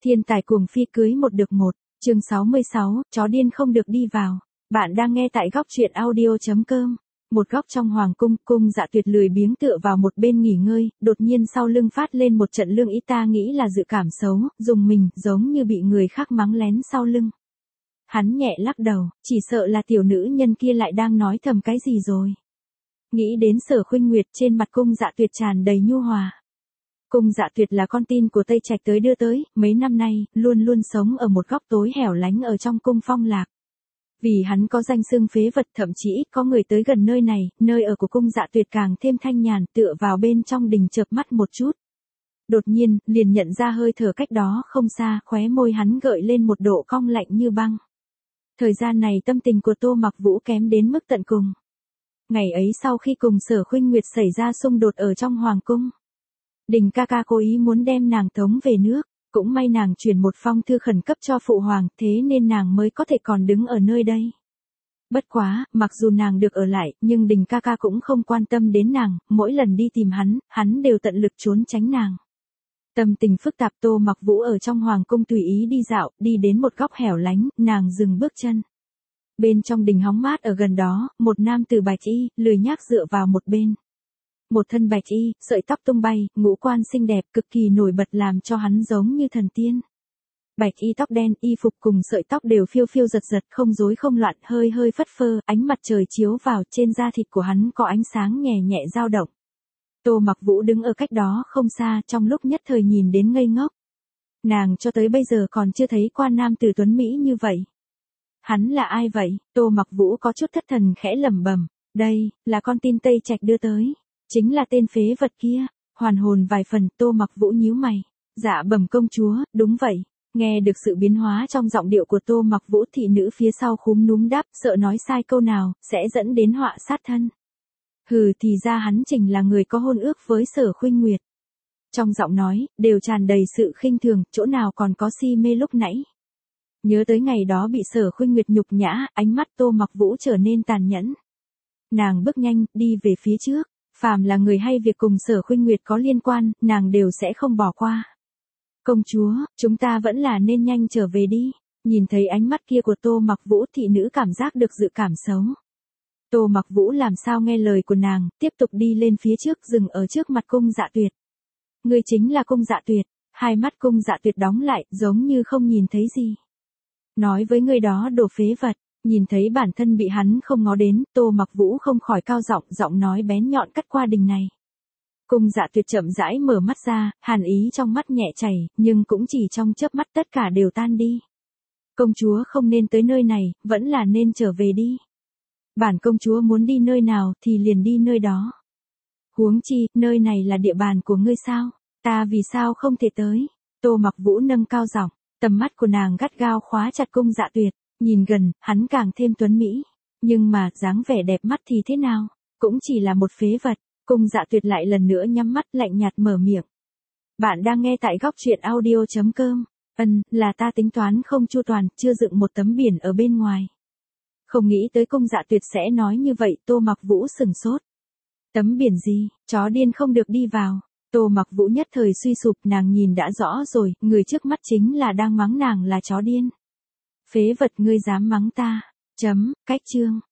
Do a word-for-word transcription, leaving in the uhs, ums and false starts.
Thiên tài cuồng phi cưới một được một, chương sáu mươi sáu, chó điên không được đi vào. Bạn đang nghe tại góc truyện audio.com. Một góc trong hoàng cung, cung Dạ Tuyệt lười biếng tựa vào một bên nghỉ ngơi, đột nhiên sau lưng phát lên một trận lương ý, ta nghĩ là dự cảm xấu, dùng mình, giống như bị người khác mắng lén sau lưng. Hắn nhẹ lắc đầu, chỉ sợ là tiểu nữ nhân kia lại đang nói thầm cái gì rồi. Nghĩ đến Sở Khuynh Nguyệt, trên mặt cung Dạ Tuyệt tràn đầy nhu hòa. Cung Dạ Tuyệt là con tin của Tây Trạch tới đưa tới, mấy năm nay, luôn luôn sống ở một góc tối hẻo lánh ở trong cung Phong Lạc. Vì hắn có danh xưng phế vật, thậm chí có người tới gần nơi này, nơi ở của cung Dạ Tuyệt càng thêm thanh nhàn, tựa vào bên trong đình chợp mắt một chút. Đột nhiên, liền nhận ra hơi thở cách đó không xa, khóe môi hắn gợi lên một độ cong lạnh như băng. Thời gian này tâm tình của Tô Mặc Vũ kém đến mức tận cùng. Ngày ấy sau khi cùng Sở Khuynh Nguyệt xảy ra xung đột ở trong hoàng cung, Đình ca ca cố ý muốn đem nàng tống về nước, cũng may nàng chuyển một phong thư khẩn cấp cho phụ hoàng, thế nên nàng mới có thể còn đứng ở nơi đây. Bất quá, mặc dù nàng được ở lại, nhưng Đình ca ca cũng không quan tâm đến nàng, mỗi lần đi tìm hắn, hắn đều tận lực trốn tránh nàng. Tâm tình phức tạp, Tô Mặc Vũ ở trong hoàng cung tùy ý đi dạo, đi đến một góc hẻo lánh, nàng dừng bước chân. Bên trong đình hóng mát ở gần đó, một nam tử bạch y, lười nhác dựa vào một bên. Một thân bạch y, sợi tóc tung bay, ngũ quan xinh đẹp, cực kỳ nổi bật làm cho hắn giống như thần tiên. Bạch y tóc đen, y phục cùng sợi tóc đều phiêu phiêu giật giật, không rối không loạn, hơi hơi phất phơ, ánh mặt trời chiếu vào, trên da thịt của hắn có ánh sáng nhẹ nhẹ dao động. Tô Mặc Vũ đứng ở cách đó không xa, trong lúc nhất thời nhìn đến ngây ngốc. Nàng cho tới bây giờ còn chưa thấy qua nam tử tuấn Mỹ như vậy. Hắn là ai vậy? Tô Mặc Vũ có chút thất thần khẽ lẩm bẩm, đây, là con tin Tây Trạch đưa tới. Chính là tên phế vật kia. Hoàn hồn vài phần, Tô Mặc Vũ nhíu mày. Dạ bẩm công chúa, đúng vậy. Nghe được sự biến hóa trong giọng điệu của Tô Mặc Vũ, thị nữ phía sau khúm núm đáp, sợ nói sai câu nào, sẽ dẫn đến họa sát thân. Hừ, thì ra hắn chính là người có hôn ước với Sở Khuynh Nguyệt. Trong giọng nói, đều tràn đầy sự khinh thường, chỗ nào còn có si mê lúc nãy. Nhớ tới ngày đó bị Sở Khuynh Nguyệt nhục nhã, ánh mắt Tô Mặc Vũ trở nên tàn nhẫn. Nàng bước nhanh, đi về phía trước. Phàm là người hay việc cùng Sở Khuynh Nguyệt có liên quan, nàng đều sẽ không bỏ qua. Công chúa, chúng ta vẫn là nên nhanh trở về đi. Nhìn thấy ánh mắt kia của Tô Mặc Vũ, thị nữ cảm giác được dự cảm xấu. Tô Mặc Vũ làm sao nghe lời của nàng, tiếp tục đi lên phía trước, dừng ở trước mặt cung Dạ Tuyệt. Ngươi chính là cung Dạ Tuyệt. Hai mắt cung Dạ Tuyệt đóng lại, giống như không nhìn thấy gì. Nói với người đó đồ phế vật. Nhìn thấy bản thân bị hắn không ngó đến, Tô Mặc Vũ không khỏi cao giọng, giọng nói bén nhọn cắt qua đình này. Cung Dạ Tuyệt chậm rãi mở mắt ra, hàn ý trong mắt nhẹ chảy, nhưng cũng chỉ trong chớp mắt tất cả đều tan đi. Công chúa không nên tới nơi này, vẫn là nên trở về đi. Bản công chúa muốn đi nơi nào thì liền đi nơi đó. Huống chi, nơi này là địa bàn của ngươi sao? Ta vì sao không thể tới? Tô Mặc Vũ nâng cao giọng, tầm mắt của nàng gắt gao khóa chặt cung Dạ Tuyệt. Nhìn gần, hắn càng thêm tuấn mỹ. Nhưng mà, dáng vẻ đẹp mắt thì thế nào? Cũng chỉ là một phế vật. Cung Dạ Tuyệt lại lần nữa nhắm mắt lạnh nhạt mở miệng. Bạn đang nghe tại góc truyện audio.com. Ân, là ta tính toán không chu toàn, chưa dựng một tấm biển ở bên ngoài. Không nghĩ tới cung Dạ Tuyệt sẽ nói như vậy, Tô Mặc Vũ sừng sốt. Tấm biển gì, chó điên không được đi vào. Tô Mặc Vũ nhất thời suy sụp, nàng nhìn đã rõ rồi, người trước mắt chính là đang mắng nàng là chó điên. Phế vật, ngươi dám mắng ta. Chấm, cách chương.